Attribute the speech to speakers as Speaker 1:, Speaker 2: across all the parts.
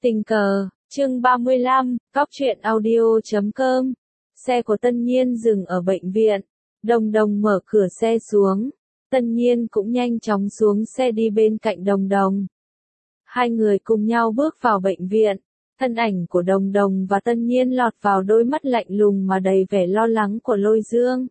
Speaker 1: Tình cờ, chương 35, Cóc truyện audio.com. Xe của Tân Nhiên dừng ở bệnh viện. Đồng Đồng mở cửa xe xuống. Tân Nhiên cũng nhanh chóng xuống xe đi bên cạnh Đồng Đồng. Hai người cùng nhau bước vào bệnh viện. Thân ảnh của Đồng Đồng và Tân Nhiên lọt vào đôi mắt lạnh lùng mà đầy vẻ lo lắng của Lôi Dương.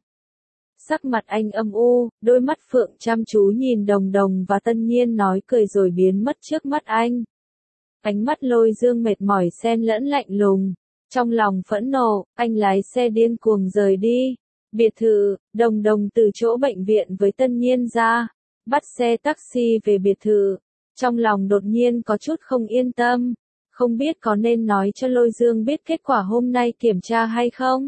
Speaker 1: Sắc mặt anh âm u, đôi mắt phượng chăm chú nhìn Đồng Đồng và Tân Nhiên nói cười rồi biến mất trước mắt anh. Ánh mắt Lôi Dương mệt mỏi xen lẫn lạnh lùng. Trong lòng phẫn nộ, anh lái xe điên cuồng rời đi. Biệt thự, Đồng Đồng từ chỗ bệnh viện với Tân Nhiên ra, bắt xe taxi về biệt thự. Trong lòng đột nhiên có chút không yên tâm, không biết có nên nói cho Lôi Dương biết kết quả hôm nay kiểm tra hay không.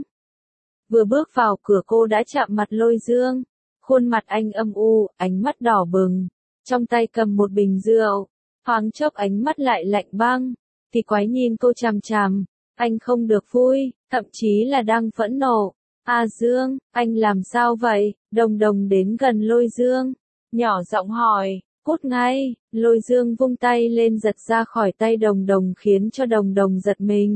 Speaker 1: Vừa bước vào cửa cô đã chạm mặt Lôi Dương, khuôn mặt anh âm u, ánh mắt đỏ bừng, trong tay cầm một bình rượu, thoáng chốc ánh mắt lại lạnh băng, thì quái nhìn cô chằm chằm, anh không được vui, thậm chí là đang phẫn nộ. À Dương, anh làm sao vậy? Đồng Đồng đến gần Lôi Dương, nhỏ giọng hỏi. Cút ngay, Lôi Dương vung tay lên giật ra khỏi tay Đồng Đồng khiến cho Đồng Đồng giật mình.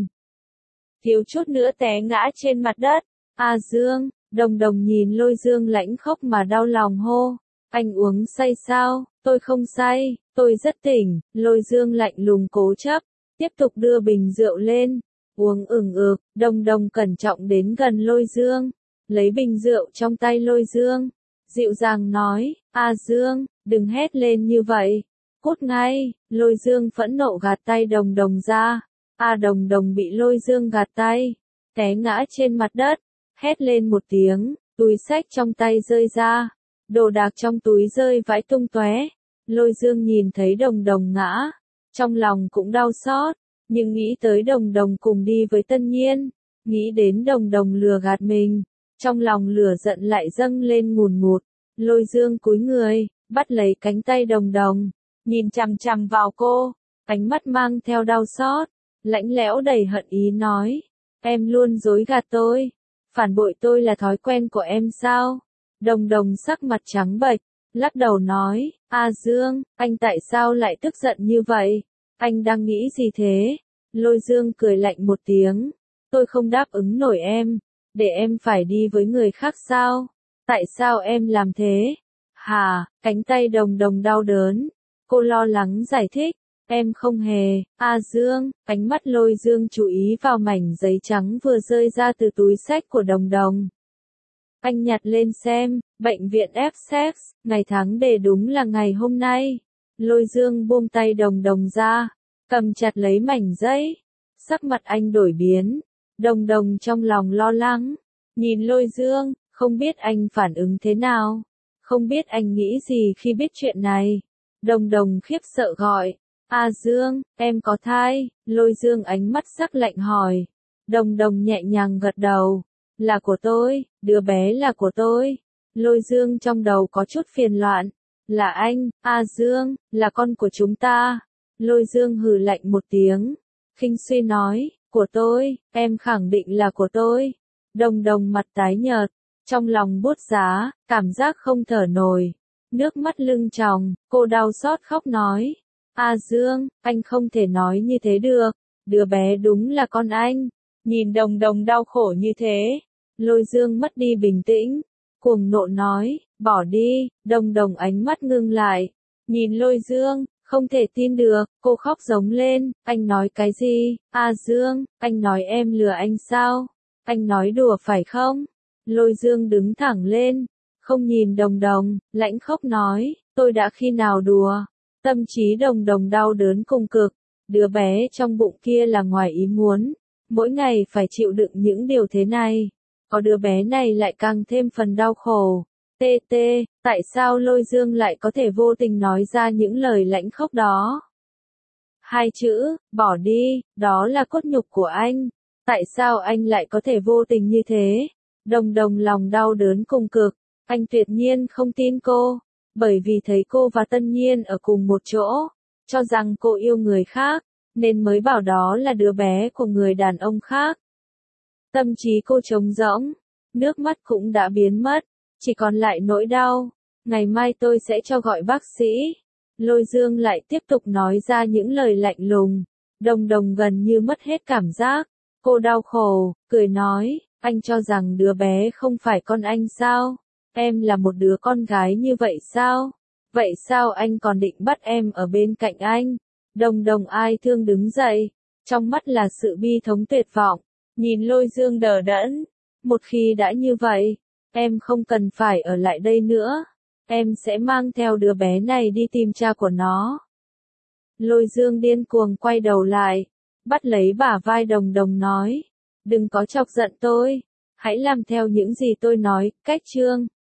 Speaker 1: Thiếu chút nữa té ngã trên mặt đất. À Dương, Đồng Đồng nhìn Lôi Dương lãnh khốc mà đau lòng hô. Anh uống say sao? Tôi không say, tôi rất tỉnh. Lôi Dương lạnh lùng cố chấp, tiếp tục đưa bình rượu lên. Uống ực, Đồng Đồng cẩn trọng đến gần Lôi Dương, lấy bình rượu trong tay Lôi Dương, dịu dàng nói, À Dương, đừng hét lên như vậy, cút ngay. Lôi Dương phẫn nộ gạt tay Đồng Đồng ra, Đồng Đồng bị Lôi Dương gạt tay, té ngã trên mặt đất, hét lên một tiếng, túi xách trong tay rơi ra, đồ đạc trong túi rơi vãi tung tóe. Lôi Dương nhìn thấy Đồng Đồng ngã, trong lòng cũng đau xót, nhưng nghĩ tới Đồng Đồng cùng đi với Tân Nhiên, nghĩ đến Đồng Đồng lừa gạt mình, trong lòng lửa giận lại dâng lên ngùn ngụt. Lôi Dương cúi người, bắt lấy cánh tay Đồng Đồng, nhìn chằm chằm vào cô, ánh mắt mang theo đau xót, lạnh lẽo đầy hận ý nói, em luôn dối gạt tôi, phản bội tôi là thói quen của em sao? Đồng Đồng sắc mặt trắng bệch, lắc đầu nói, À Dương, anh tại sao lại tức giận như vậy? Anh đang nghĩ gì thế? Lôi Dương cười lạnh một tiếng, tôi không đáp ứng nổi em, để em phải đi với người khác sao? Tại sao em làm thế? Hà, cánh tay Đồng Đồng đau đớn. Cô lo lắng giải thích, em không hề. À Dương, ánh mắt Lôi Dương chú ý vào mảnh giấy trắng vừa rơi ra từ túi xách của Đồng Đồng. Anh nhặt lên xem, bệnh viện Essex, ngày tháng để đúng là ngày hôm nay. Lôi Dương buông tay Đồng Đồng ra, cầm chặt lấy mảnh giấy. Sắc mặt anh đổi biến. Đồng Đồng trong lòng lo lắng, nhìn Lôi Dương, không biết anh phản ứng thế nào, không biết anh nghĩ gì khi biết chuyện này. Đồng Đồng khiếp sợ gọi, À Dương, em có thai? Lôi Dương ánh mắt sắc lạnh hỏi. Đồng Đồng nhẹ nhàng gật đầu, là của tôi, đứa bé là của tôi. Lôi Dương trong đầu có chút phiền loạn, là anh, À Dương, là con của chúng ta. Lôi Dương hừ lạnh một tiếng, khinh suy nói, của tôi, em khẳng định là của tôi. Đồng Đồng mặt tái nhợt, trong lòng buốt giá, cảm giác không thở nổi, nước mắt lưng tròng, cô đau xót khóc nói, À Dương, anh không thể nói như thế được, đứa bé đúng là con anh. Nhìn Đồng Đồng đau khổ như thế, Lôi Dương mất đi bình tĩnh, cuồng nộ nói, bỏ đi. Đồng Đồng ánh mắt ngưng lại, nhìn Lôi Dương, không thể tin được, cô khóc giống lên, anh nói cái gì? À Dương, anh nói em lừa anh sao? Anh nói đùa phải không? Lôi Dương đứng thẳng lên, không nhìn Đồng Đồng, lãnh khốc nói, tôi đã khi nào đùa? Tâm trí Đồng Đồng đau đớn cùng cực, đứa bé trong bụng kia là ngoài ý muốn, mỗi ngày phải chịu đựng những điều thế này, có đứa bé này lại càng thêm phần đau khổ. Tại sao Lôi Dương lại có thể vô tình nói ra những lời lãnh khốc đó? Hai chữ, bỏ đi, đó là cốt nhục của anh, tại sao anh lại có thể vô tình như thế? Đồng Đồng lòng đau đớn cùng cực, anh tuyệt nhiên không tin cô, bởi vì thấy cô và Tân Nhiên ở cùng một chỗ, cho rằng cô yêu người khác, nên mới bảo đó là đứa bé của người đàn ông khác. Tâm trí cô trống rỗng, nước mắt cũng đã biến mất, chỉ còn lại nỗi đau. Ngày mai tôi sẽ cho gọi bác sĩ. Lôi Dương lại tiếp tục nói ra những lời lạnh lùng. Đồng Đồng gần như mất hết cảm giác. Cô đau khổ, cười nói, anh cho rằng đứa bé không phải con anh sao? Em là một đứa con gái như vậy sao? Vậy sao anh còn định bắt em ở bên cạnh anh? Đồng Đồng ai thương đứng dậy, trong mắt là sự bi thống tuyệt vọng, nhìn Lôi Dương đờ đẫn. Một khi đã như vậy, em không cần phải ở lại đây nữa. Em sẽ mang theo đứa bé này đi tìm cha của nó. Lôi Dương điên cuồng quay đầu lại, bắt lấy bả vai Đồng Đồng nói, đừng có chọc giận tôi, hãy làm theo những gì tôi nói. Cách chương